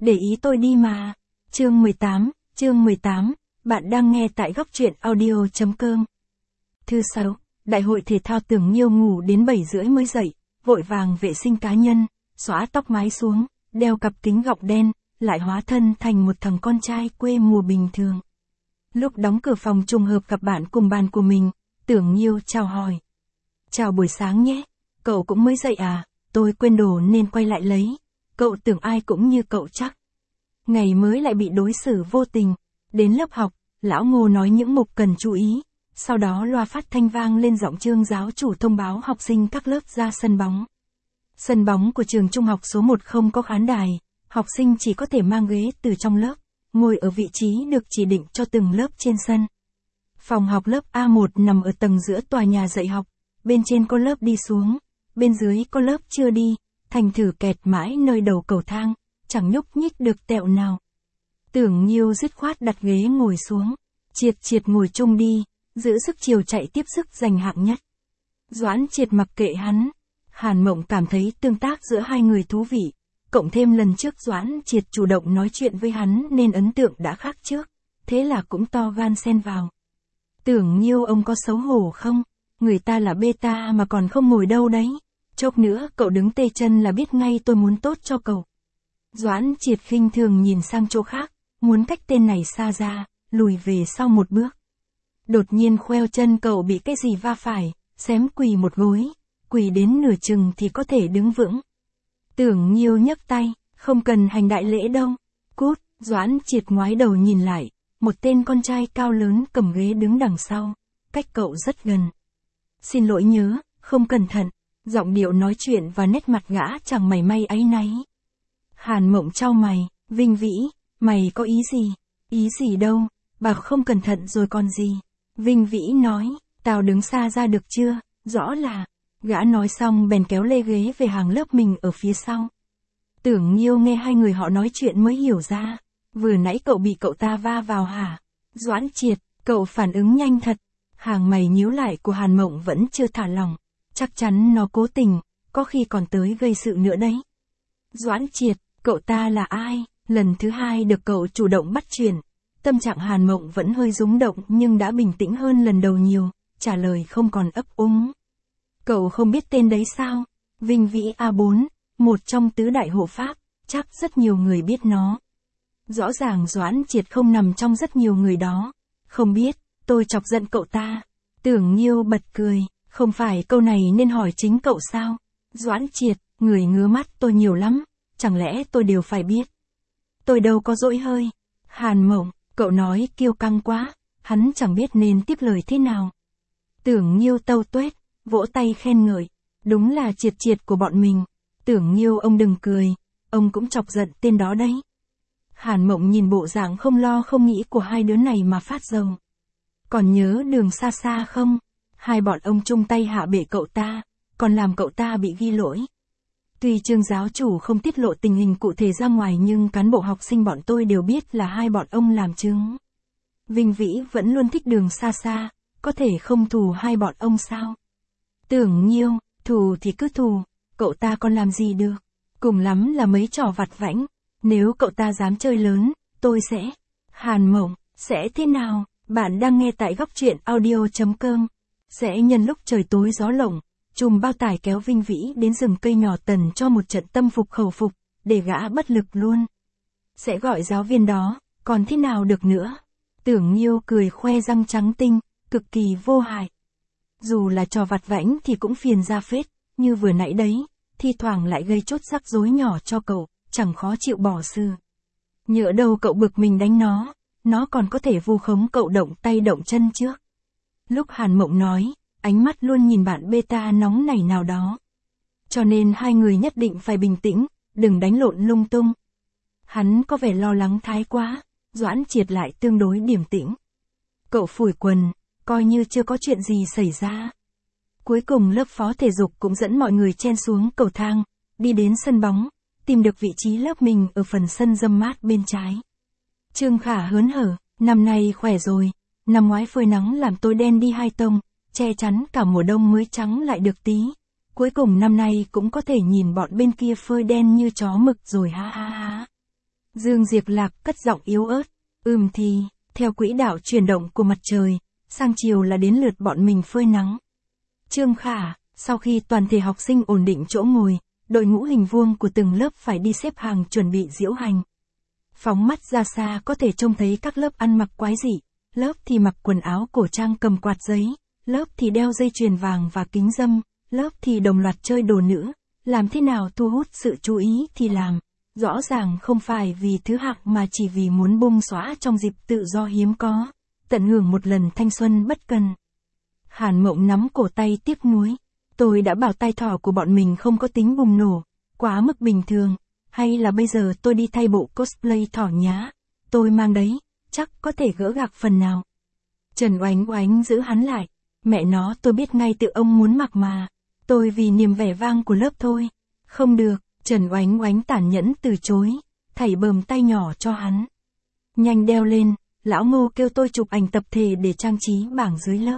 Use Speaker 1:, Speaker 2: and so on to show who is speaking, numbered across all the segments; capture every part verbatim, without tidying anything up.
Speaker 1: để ý tôi đi mà. Chương mười tám, chương mười tám, bạn đang nghe tại góc truyện audio chấm com. Thứ sáu, đại hội thể thao Tưởng Nhiêu ngủ đến bảy rưỡi mới dậy, vội vàng vệ sinh cá nhân, xõa tóc mái xuống, đeo cặp kính gọng đen, lại hóa thân thành một thằng con trai quê mùa bình thường. Lúc đóng cửa phòng trùng hợp gặp bạn cùng bàn của mình, Tưởng Nhiêu chào hỏi. Chào buổi sáng nhé, cậu cũng mới dậy à, tôi quên đồ nên quay lại lấy. Cậu tưởng ai cũng như cậu chắc. Ngày mới lại bị đối xử vô tình. Đến lớp học, lão Ngô nói những mục cần chú ý. Sau đó loa phát thanh vang lên giọng Trương giáo chủ thông báo học sinh các lớp ra sân bóng. Sân bóng của trường trung học số một không có khán đài, học sinh chỉ có thể mang ghế từ trong lớp, ngồi ở vị trí được chỉ định cho từng lớp trên sân. Phòng học lớp A một nằm ở tầng giữa tòa nhà dạy học, bên trên có lớp đi xuống, bên dưới có lớp chưa đi, thành thử kẹt mãi nơi đầu cầu thang, chẳng nhúc nhích được tẹo nào. Tưởng Nhiêu dứt khoát đặt ghế ngồi xuống, Triệt Triệt ngồi chung đi, giữ sức chiều chạy tiếp sức giành hạng nhất. Doãn Triệt mặc kệ hắn, Hàn Mộng cảm thấy tương tác giữa hai người thú vị, cộng thêm lần trước Doãn Triệt chủ động nói chuyện với hắn nên ấn tượng đã khác trước, thế là cũng to gan xen vào. Tưởng Nhiêu ông có xấu hổ không? Người ta là beta mà còn không ngồi đâu đấy. Chốc nữa cậu đứng tê chân là biết ngay tôi muốn tốt cho cậu. Doãn Triệt khinh thường nhìn sang chỗ khác, muốn cách tên này xa ra, lùi về sau một bước. Đột nhiên khoeo chân cậu bị cái gì va phải, xém quỳ một gối, quỳ đến nửa chừng thì có thể đứng vững. Tưởng Nhiêu nhấc tay, không cần hành đại lễ đâu. Cút, Doãn Triệt ngoái đầu nhìn lại, một tên con trai cao lớn cầm ghế đứng đằng sau, cách cậu rất gần. Xin lỗi nhớ, không cẩn thận. Giọng điệu nói chuyện và nét mặt gã chẳng mảy may áy náy. Hàn Mộng chau mày, Vinh Vĩ, mày có ý gì? Ý gì đâu, bà không cẩn thận rồi còn gì. Vinh Vĩ nói, tao đứng xa ra được chưa, rõ là. Gã nói xong bèn kéo lê ghế về hàng lớp mình ở phía sau. Tưởng Nhiêu nghe hai người họ nói chuyện mới hiểu ra. Vừa nãy cậu bị cậu ta va vào hả? Doãn Triệt, cậu phản ứng nhanh thật. Hàng mày nhíu lại của Hàn Mộng vẫn chưa thả lỏng. Chắc chắn nó cố tình, có khi còn tới gây sự nữa đấy. Doãn Triệt, cậu ta là ai? Lần thứ hai được cậu chủ động bắt chuyện. Tâm trạng Hàn Mộng vẫn hơi rúng động nhưng đã bình tĩnh hơn lần đầu nhiều, trả lời không còn ấp úng. Cậu không biết tên đấy sao? Vinh Vĩ A bốn, một trong tứ đại hộ pháp, chắc rất nhiều người biết nó. Rõ ràng Doãn Triệt không nằm trong rất nhiều người đó. Không biết, tôi chọc giận cậu ta. Tưởng Nhiêu bật cười. Không phải câu này nên hỏi chính cậu sao? Doãn Triệt, người ngứa mắt tôi nhiều lắm, chẳng lẽ tôi đều phải biết? Tôi đâu có dỗi hơi. Hàn Mộng, cậu nói kiêu căng quá, hắn chẳng biết nên tiếp lời thế nào. Tưởng Nhiêu tâu tuét, vỗ tay khen ngợi, đúng là Triệt Triệt của bọn mình. Tưởng Nhiêu ông đừng cười, ông cũng chọc giận tên đó đấy. Hàn Mộng nhìn bộ dạng không lo không nghĩ của hai đứa này mà phát rầu. Còn nhớ Đường Xa Xa không? Hai bọn ông chung tay hạ bệ cậu ta, còn làm cậu ta bị ghi lỗi. Tuy Trương giáo chủ không tiết lộ tình hình cụ thể ra ngoài nhưng cán bộ học sinh bọn tôi đều biết là hai bọn ông làm chứng. Vinh Vĩ vẫn luôn thích Đường Xa Xa, có thể không thù hai bọn ông sao? Tưởng Nhiêu, thù thì cứ thù, cậu ta còn làm gì được? Cùng lắm là mấy trò vặt vãnh, nếu cậu ta dám chơi lớn, tôi sẽ... Hàn Mộng, sẽ thế nào? Bạn đang nghe tại góc truyện audio chấm com. Sẽ nhân lúc trời tối gió lộng, chùm bao tải kéo Vinh Vĩ đến rừng cây nhỏ tần cho một trận tâm phục khẩu phục, để gã bất lực luôn. Sẽ gọi giáo viên đó, còn thế nào được nữa? Tưởng Nhiêu cười khoe răng trắng tinh, cực kỳ vô hại. Dù là trò vặt vãnh thì cũng phiền ra phết, như vừa nãy đấy, thi thoảng lại gây chốt rắc rối nhỏ cho cậu, chẳng khó chịu bỏ sự. Nhỡ đâu cậu bực mình đánh nó, nó còn có thể vu khống cậu động tay động chân trước. Lúc Hàn Mộng nói, ánh mắt luôn nhìn bạn beta nóng nảy nào đó. Cho nên hai người nhất định phải bình tĩnh, đừng đánh lộn lung tung. Hắn có vẻ lo lắng thái quá, Doãn Triệt lại tương đối điềm tĩnh. Cậu phủi quần, coi như chưa có chuyện gì xảy ra. Cuối cùng lớp phó thể dục cũng dẫn mọi người chen xuống cầu thang, đi đến sân bóng, tìm được vị trí lớp mình ở phần sân râm mát bên trái. Trương Khả hớn hở, năm nay khỏe rồi. Năm ngoái phơi nắng làm tôi đen đi hai tông, che chắn cả mùa đông mới trắng lại được tí. Cuối cùng năm nay cũng có thể nhìn bọn bên kia phơi đen như chó mực rồi ha ha ha. Dương Diệp Lạc cất giọng yếu ớt. Ừm thì, theo quỹ đạo chuyển động của mặt trời, sang chiều là đến lượt bọn mình phơi nắng. Trương Khả, sau khi toàn thể học sinh ổn định chỗ ngồi, đội ngũ hình vuông của từng lớp phải đi xếp hàng chuẩn bị diễu hành. Phóng mắt ra xa có thể trông thấy các lớp ăn mặc quái dị, lớp thì mặc quần áo cổ trang cầm quạt giấy, lớp thì đeo dây chuyền vàng và kính râm, lớp thì đồng loạt chơi đồ nữ, làm thế nào thu hút sự chú ý thì làm. Rõ ràng không phải vì thứ hạng mà chỉ vì muốn bung xóa trong dịp tự do hiếm có, tận hưởng một lần thanh xuân bất cần. Hàn Mộng nắm cổ tay tiếc nuối. Tôi đã bảo tai thỏ của bọn mình không có tính bùng nổ, quá mức bình thường, hay là bây giờ tôi đi thay bộ cosplay thỏ nhá. Tôi mang đấy, chắc có thể gỡ gạc phần nào. Trần Oánh Oánh giữ hắn lại. Mẹ nó, tôi biết ngay tự ông muốn mặc mà. Tôi vì niềm vẻ vang của lớp thôi. Không được, Trần Oánh Oánh tàn nhẫn từ chối, thảy bờm tay nhỏ cho hắn. Nhanh đeo lên, lão Ngô kêu tôi chụp ảnh tập thể để trang trí bảng dưới lớp.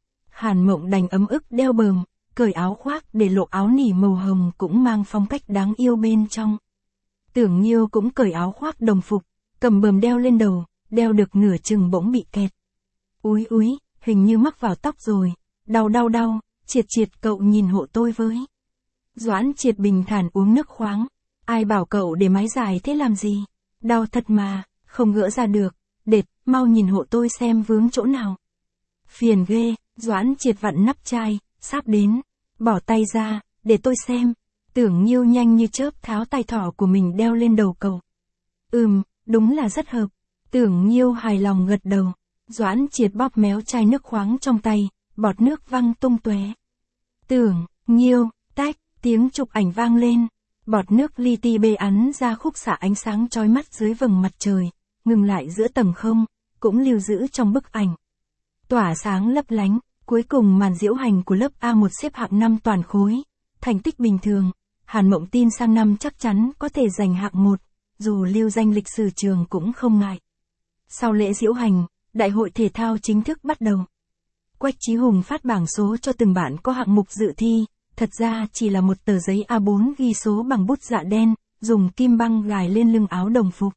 Speaker 1: Hàn Mộng đành ấm ức đeo bờm, cởi áo khoác để lộ áo nỉ màu hồng cũng mang phong cách đáng yêu bên trong. Tưởng Nhiêu cũng cởi áo khoác đồng phục, cầm bờm đeo lên đầu, đeo được nửa chừng bỗng bị kẹt. Úi úi, hình như mắc vào tóc rồi, đau đau đau, Triệt Triệt cậu nhìn hộ tôi với. Doãn Triệt bình thản uống nước khoáng, ai bảo cậu để mái dài thế làm gì, đau thật mà, không gỡ ra được, đệt, mau nhìn hộ tôi xem vướng chỗ nào. Phiền ghê, Doãn Triệt vặn nắp chai, sắp đến, bỏ tay ra, để tôi xem. Tưởng Nhiêu nhanh như chớp tháo tai thỏ của mình đeo lên đầu cậu. Ừm, đúng là rất hợp. Tưởng Nhiêu hài lòng gật đầu. Doãn Triệt bóp méo chai nước khoáng trong tay, bọt nước văng tung tóe. Tưởng Nhiêu, tách, tiếng chụp ảnh vang lên. Bọt nước li ti bê ắn ra khúc xạ ánh sáng chói mắt dưới vầng mặt trời, ngừng lại giữa tầng không, cũng lưu giữ trong bức ảnh. Tỏa sáng lấp lánh, cuối cùng màn diễu hành của lớp A một xếp hạng năm toàn khối. Thành tích bình thường, Hàn Mộng tin sang năm chắc chắn có thể giành hạng một, dù lưu danh lịch sử trường cũng không ngại. Sau lễ diễu hành, đại hội thể thao chính thức bắt đầu. Quách Chí Hùng phát bảng số cho từng bạn có hạng mục dự thi, thật ra chỉ là một tờ giấy A bốn ghi số bằng bút dạ đen, dùng kim băng gài lên lưng áo đồng phục.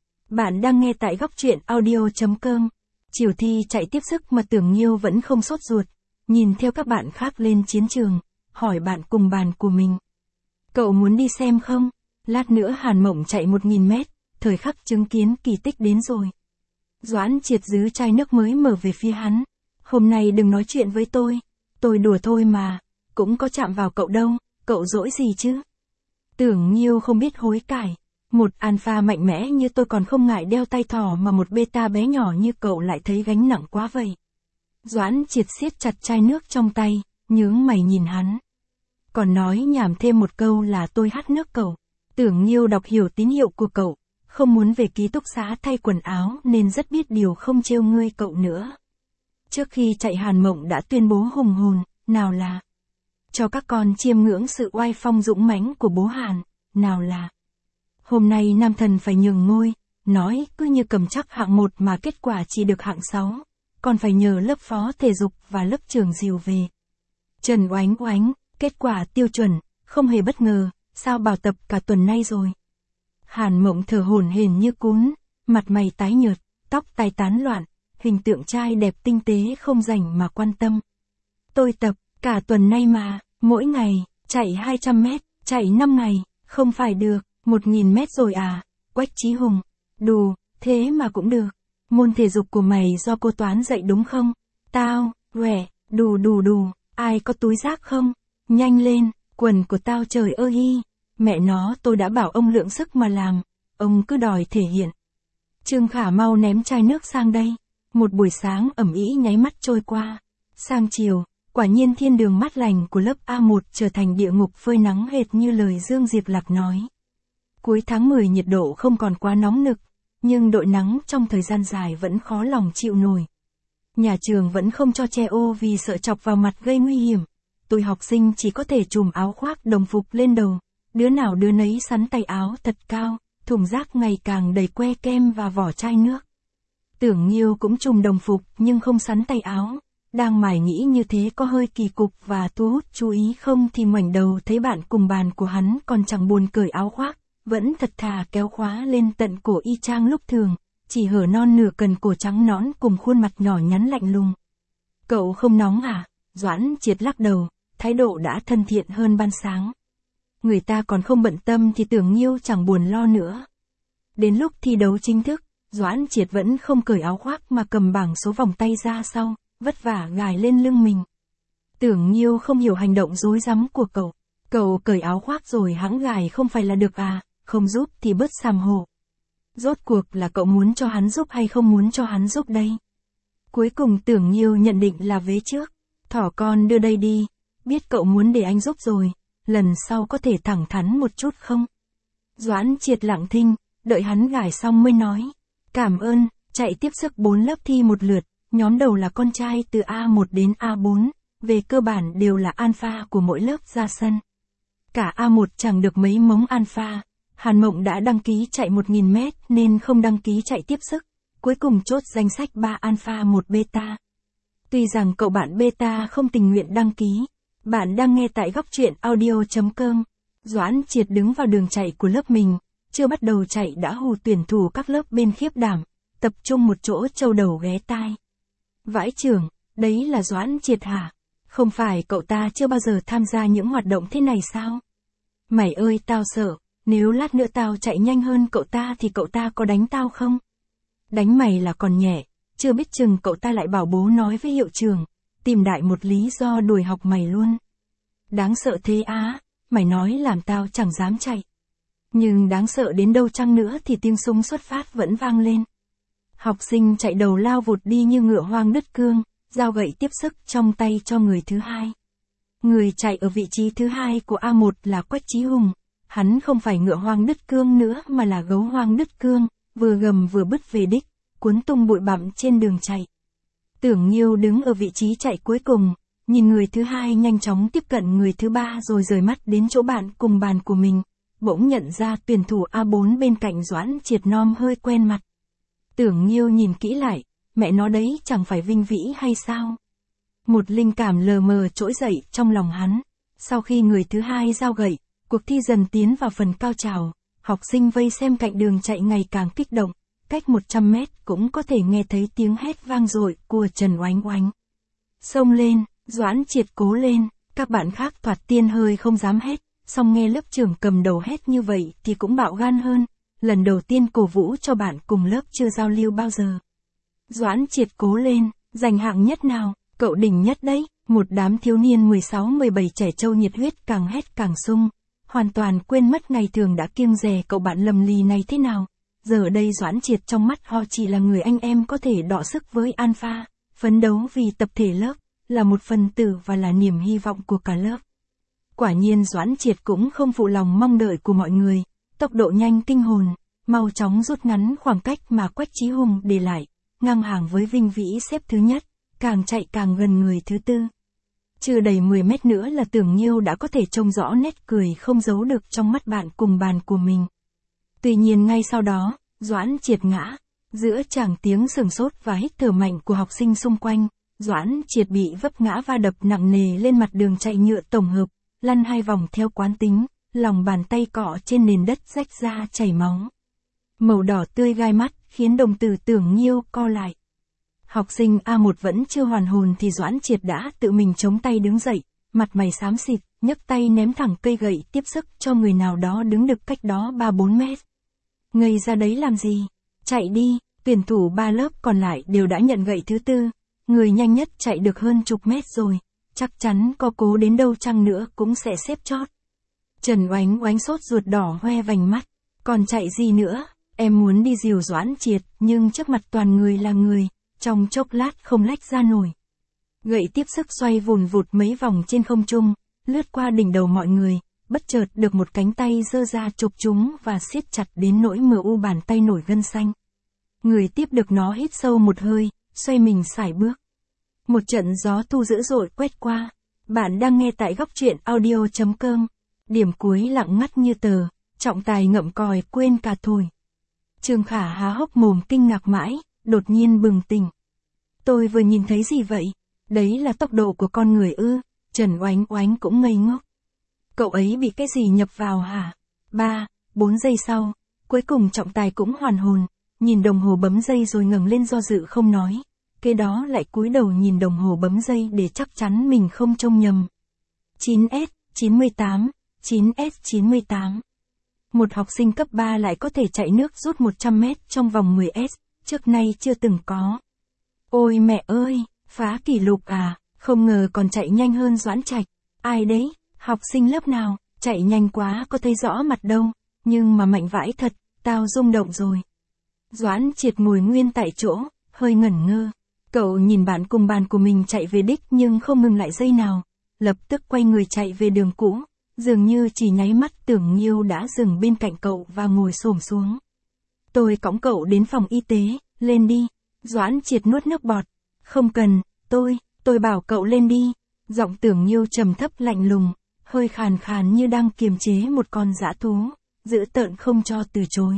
Speaker 1: Bạn đang nghe tại góc truyện audio chấm com. Chiều thi chạy tiếp sức mà Tưởng Nhiêu vẫn không sốt ruột, nhìn theo các bạn khác lên chiến trường, hỏi bạn cùng bàn của mình. Cậu muốn đi xem không? Lát nữa Hàn Mộng chạy một nghìn mét, thời khắc chứng kiến kỳ tích đến rồi. Doãn Triệt giữ chai nước mới mở về phía hắn. Hôm nay đừng nói chuyện với tôi, tôi đùa thôi mà, cũng có chạm vào cậu đâu, cậu dỗi gì chứ? Tưởng Nhiêu không biết hối cải. Một alpha mạnh mẽ như tôi còn không ngại đeo tay thỏ mà một beta bé nhỏ như cậu lại thấy gánh nặng quá vậy. Doãn Triệt siết chặt chai nước trong tay, nhướng mày nhìn hắn. Còn nói nhảm thêm một câu là tôi hắt nước cậu. Tưởng Nhiêu đọc hiểu tín hiệu của cậu, không muốn về ký túc xá thay quần áo nên rất biết điều không trêu ngươi cậu nữa. Trước khi chạy Hàn Mộng đã tuyên bố hùng hồn, nào là cho các con chiêm ngưỡng sự oai phong dũng mãnh của bố Hàn, nào là hôm nay nam thần phải nhường ngôi, nói cứ như cầm chắc hạng một mà kết quả chỉ được hạng sáu, còn phải nhờ lớp phó thể dục và lớp trưởng dìu về. Trần Oánh Oánh, kết quả tiêu chuẩn, không hề bất ngờ, sao bảo tập cả tuần nay rồi. Hàn Mộng thở hổn hển như cún, mặt mày tái nhợt, tóc tai tán loạn, hình tượng trai đẹp tinh tế không rảnh mà quan tâm. Tôi tập, cả tuần nay mà, mỗi ngày, chạy hai trăm mét, chạy năm ngày, không phải được. Một nghìn mét rồi à? Quách Chí Hùng. Đù, thế mà cũng được. Môn thể dục của mày do cô Toán dạy đúng không? Tao, quẻ, đù đù đù, ai có túi rác không? Nhanh lên, quần của tao trời ơi hi. Mẹ nó tôi đã bảo ông lượng sức mà làm, ông cứ đòi thể hiện. Trương Khả mau ném chai nước sang đây. Một buổi sáng ẩm ĩ nháy mắt trôi qua. Sang chiều, quả nhiên thiên đường mát lành của lớp A một trở thành địa ngục phơi nắng hệt như lời Dương Diệp Lạc nói. Cuối tháng mười nhiệt độ không còn quá nóng nực, nhưng đội nắng trong thời gian dài vẫn khó lòng chịu nổi. Nhà trường vẫn không cho che ô vì sợ chọc vào mặt gây nguy hiểm. Tụi học sinh chỉ có thể trùm áo khoác đồng phục lên đầu, đứa nào đứa nấy sắn tay áo thật cao, thùng rác ngày càng đầy que kem và vỏ chai nước. Tưởng Nhiêu cũng trùm đồng phục nhưng không sắn tay áo, đang mải nghĩ như thế có hơi kỳ cục và thu hút chú ý không thì ngoảnh đầu thấy bạn cùng bàn của hắn còn chẳng buồn cởi áo khoác, vẫn thật thà kéo khóa lên tận cổ y chang lúc thường, chỉ hở non nửa cần cổ trắng nõn cùng khuôn mặt nhỏ nhắn lạnh lùng. Cậu không nóng à? Doãn Triệt lắc đầu, thái độ đã thân thiện hơn ban sáng. Người ta còn không bận tâm thì Tưởng Nhiêu chẳng buồn lo nữa. Đến lúc thi đấu chính thức, Doãn Triệt vẫn không cởi áo khoác mà cầm bảng số vòng tay ra sau, vất vả gài lên lưng mình. Tưởng Nhiêu không hiểu hành động rối rắm của cậu. Cậu cởi áo khoác rồi hãng gài không phải là được à, không giúp thì bớt sàm hồ. Rốt cuộc là cậu muốn cho hắn giúp hay không muốn cho hắn giúp đây? Cuối cùng Tưởng Nhiêu nhận định là vế trước. Thỏ con đưa đây đi, biết cậu muốn để anh giúp rồi, lần sau có thể thẳng thắn một chút không? Doãn Triệt lặng thinh, đợi hắn gài xong mới nói. Cảm ơn, chạy tiếp sức bốn lớp thi một lượt, nhóm đầu là con trai từ A một đến A bốn, về cơ bản đều là alpha của mỗi lớp ra sân. Cả A một chẳng được mấy mống alpha, Hàn Mộng đã đăng ký chạy một nghìn mét nên không đăng ký chạy tiếp sức, cuối cùng chốt danh sách ba alpha một beta. Tuy rằng cậu bạn beta không tình nguyện đăng ký, bạn đang nghe tại góc truyện audio chấm com. Doãn Triệt đứng vào đường chạy của lớp mình, chưa bắt đầu chạy đã hù tuyển thủ các lớp bên khiếp đảm, tập trung một chỗ châu đầu ghé tai. Vãi trưởng, đấy là Doãn Triệt hả? Không phải cậu ta chưa bao giờ tham gia những hoạt động thế này sao? Mày ơi tao sợ, nếu lát nữa tao chạy nhanh hơn cậu ta thì cậu ta có đánh tao không? Đánh mày là còn nhẹ, chưa biết chừng cậu ta lại bảo bố nói với hiệu trưởng, tìm đại một lý do đuổi học mày luôn. Đáng sợ thế á, mày nói làm tao chẳng dám chạy. Nhưng đáng sợ đến đâu chăng nữa thì tiếng súng xuất phát vẫn vang lên. Học sinh chạy đầu lao vụt đi như ngựa hoang đứt cương, dao gậy tiếp sức trong tay cho người thứ hai. Người chạy ở vị trí thứ hai của A một là Quách Chí Hùng, hắn không phải ngựa hoang đứt cương nữa mà là gấu hoang đứt cương, vừa gầm vừa bứt về đích, cuốn tung bụi bặm trên đường chạy. Tưởng Nhiêu đứng ở vị trí chạy cuối cùng, nhìn người thứ hai nhanh chóng tiếp cận người thứ ba rồi rời mắt đến chỗ bạn cùng bàn của mình, bỗng nhận ra tuyển thủ A bốn bên cạnh Doãn Triệt nom hơi quen mặt. Tưởng Nhiêu nhìn kỹ lại, mẹ nó đấy chẳng phải Vinh Vĩ hay sao? Một linh cảm lờ mờ trỗi dậy trong lòng hắn. Sau khi người thứ hai giao gậy, cuộc thi dần tiến vào phần cao trào, học sinh vây xem cạnh đường chạy ngày càng kích động, cách một trăm mét cũng có thể nghe thấy tiếng hét vang dội của Trần Oánh Oánh. Xông lên, Doãn Triệt cố lên, các bạn khác thoạt tiên hơi không dám hét, song nghe lớp trưởng cầm đầu hét như vậy thì cũng bạo gan hơn, lần đầu tiên cổ vũ cho bạn cùng lớp chưa giao lưu bao giờ. Doãn Triệt cố lên, giành hạng nhất nào, cậu đỉnh nhất đấy, một đám thiếu niên mười sáu mười bảy trẻ trâu nhiệt huyết càng hét càng sung, hoàn toàn quên mất ngày thường đã kiêng dè cậu bạn lầm lì này thế nào. Giờ đây Doãn Triệt trong mắt họ chỉ là người anh em có thể đọ sức với alpha, phấn đấu vì tập thể lớp, là một phần tử và là niềm hy vọng của cả lớp. Quả nhiên Doãn Triệt cũng không phụ lòng mong đợi của mọi người, tốc độ nhanh kinh hồn, mau chóng rút ngắn khoảng cách mà Quách Chí Hùng để lại, ngang hàng với Vinh Vĩ xếp thứ nhất, càng chạy càng gần người thứ tư. Chưa đầy mười mét nữa là Tưởng Nhiêu đã có thể trông rõ nét cười không giấu được trong mắt bạn cùng bàn của mình. Tuy nhiên ngay sau đó, Doãn Triệt ngã, giữa tràng tiếng sửng sốt và hít thở mạnh của học sinh xung quanh, Doãn Triệt bị vấp ngã va đập nặng nề lên mặt đường chạy nhựa tổng hợp, lăn hai vòng theo quán tính, lòng bàn tay cọ trên nền đất rách ra chảy máu. Màu đỏ tươi gai mắt, khiến đồng tử Tưởng Nhiêu co lại. Học sinh A một vẫn chưa hoàn hồn thì Doãn Triệt đã tự mình chống tay đứng dậy, mặt mày xám xịt, nhấc tay ném thẳng cây gậy tiếp sức cho người nào đó đứng được cách đó ba bốn mét. Ngây ra đấy làm gì? Chạy đi, tuyển thủ ba lớp còn lại đều đã nhận gậy thứ tư, người nhanh nhất chạy được hơn chục mét rồi, chắc chắn có cố đến đâu chăng nữa cũng sẽ xếp chót. Trần Oánh Oánh sốt ruột đỏ hoe vành mắt, còn chạy gì nữa, em muốn đi dìu Doãn Triệt nhưng trước mặt toàn người là người, trong chốc lát không lách ra nổi. Gậy tiếp sức xoay vùn vụt mấy vòng trên không trung, lướt qua đỉnh đầu mọi người, bất chợt được một cánh tay giơ ra chụp chúng và siết chặt đến nỗi mờ u bàn tay nổi gân xanh. Người tiếp được nó hít sâu một hơi, xoay mình sải bước. Một trận gió thu dữ dội quét qua. Bạn đang nghe tại góc truyện audio chấm com. Điểm cuối lặng ngắt như tờ, trọng tài ngậm còi quên cả thổi. Trương Khả há hốc mồm kinh ngạc mãi, đột nhiên bừng tỉnh. Tôi vừa nhìn thấy gì vậy? Đấy là tốc độ của con người ư? Trần Oánh Oánh cũng ngây ngốc. Cậu ấy bị cái gì nhập vào hả? Ba, bốn giây sau, cuối cùng trọng tài cũng hoàn hồn, nhìn đồng hồ bấm giây rồi ngẩng lên do dự không nói, kế đó lại cúi đầu nhìn đồng hồ bấm giây để chắc chắn mình không trông nhầm. chín S, chín mươi tám, chín S chín mươi tám. Một học sinh cấp ba lại có thể chạy nước rút một trăm mét trong vòng mười S, trước nay chưa từng có. Ôi mẹ ơi, phá kỷ lục à, không ngờ còn chạy nhanh hơn Doãn Trạch. Ai đấy, học sinh lớp nào, chạy nhanh quá có thấy rõ mặt đâu, nhưng mà mạnh vãi thật, tao rung động rồi. Doãn Triệt ngồi nguyên tại chỗ, hơi ngẩn ngơ. Cậu nhìn bạn cùng bàn của mình chạy về đích nhưng không ngừng lại giây nào, lập tức quay người chạy về đường cũ, dường như chỉ nháy mắt Tưởng Nhiêu đã dừng bên cạnh cậu và ngồi xổm xuống. Tôi cõng cậu đến phòng y tế, lên đi. Doãn Triệt nuốt nước bọt. Không cần, tôi, tôi bảo cậu lên đi. Giọng Tưởng Nhiêu trầm thấp lạnh lùng, hơi khàn khàn như đang kiềm chế một con dã thú, dữ tợn không cho từ chối.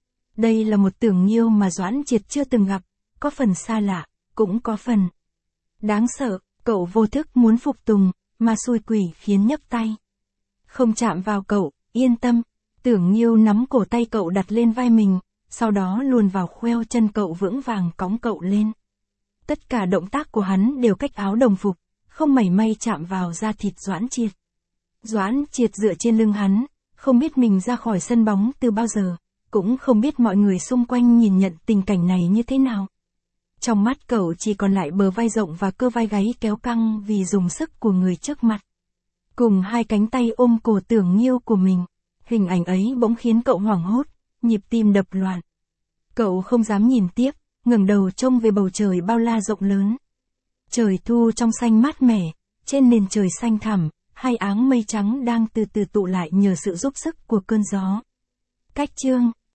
Speaker 1: Đây là một Tưởng Nhiêu mà Doãn Triệt chưa từng gặp, có phần xa lạ, cũng có phần đáng sợ. Cậu vô thức muốn phục tùng, mà xui quỷ khiến nhấc tay. Không chạm vào cậu, yên tâm. Tưởng Nhiêu nắm cổ tay cậu đặt lên vai mình, sau đó luồn vào khoeo chân cậu vững vàng cõng cậu lên. Tất cả động tác của hắn đều cách áo đồng phục, không mảy may chạm vào da thịt Doãn Triệt. Doãn Triệt dựa trên lưng hắn, không biết mình ra khỏi sân bóng từ bao giờ, cũng không biết mọi người xung quanh nhìn nhận tình cảnh này như thế nào. Trong mắt cậu chỉ còn lại bờ vai rộng và cơ vai gáy kéo căng vì dùng sức của người trước mặt. Cùng hai cánh tay ôm cổ Tưởng Nhiêu của mình, hình ảnh ấy bỗng khiến cậu hoảng hốt, nhịp tim đập loạn. Cậu không dám nhìn tiếp, ngẩng đầu trông về bầu trời bao la rộng lớn. Trời thu trong xanh mát mẻ, trên nền trời xanh thẳm, hai áng mây trắng đang từ từ tụ lại nhờ sự giúp sức của cơn gió. Cách chương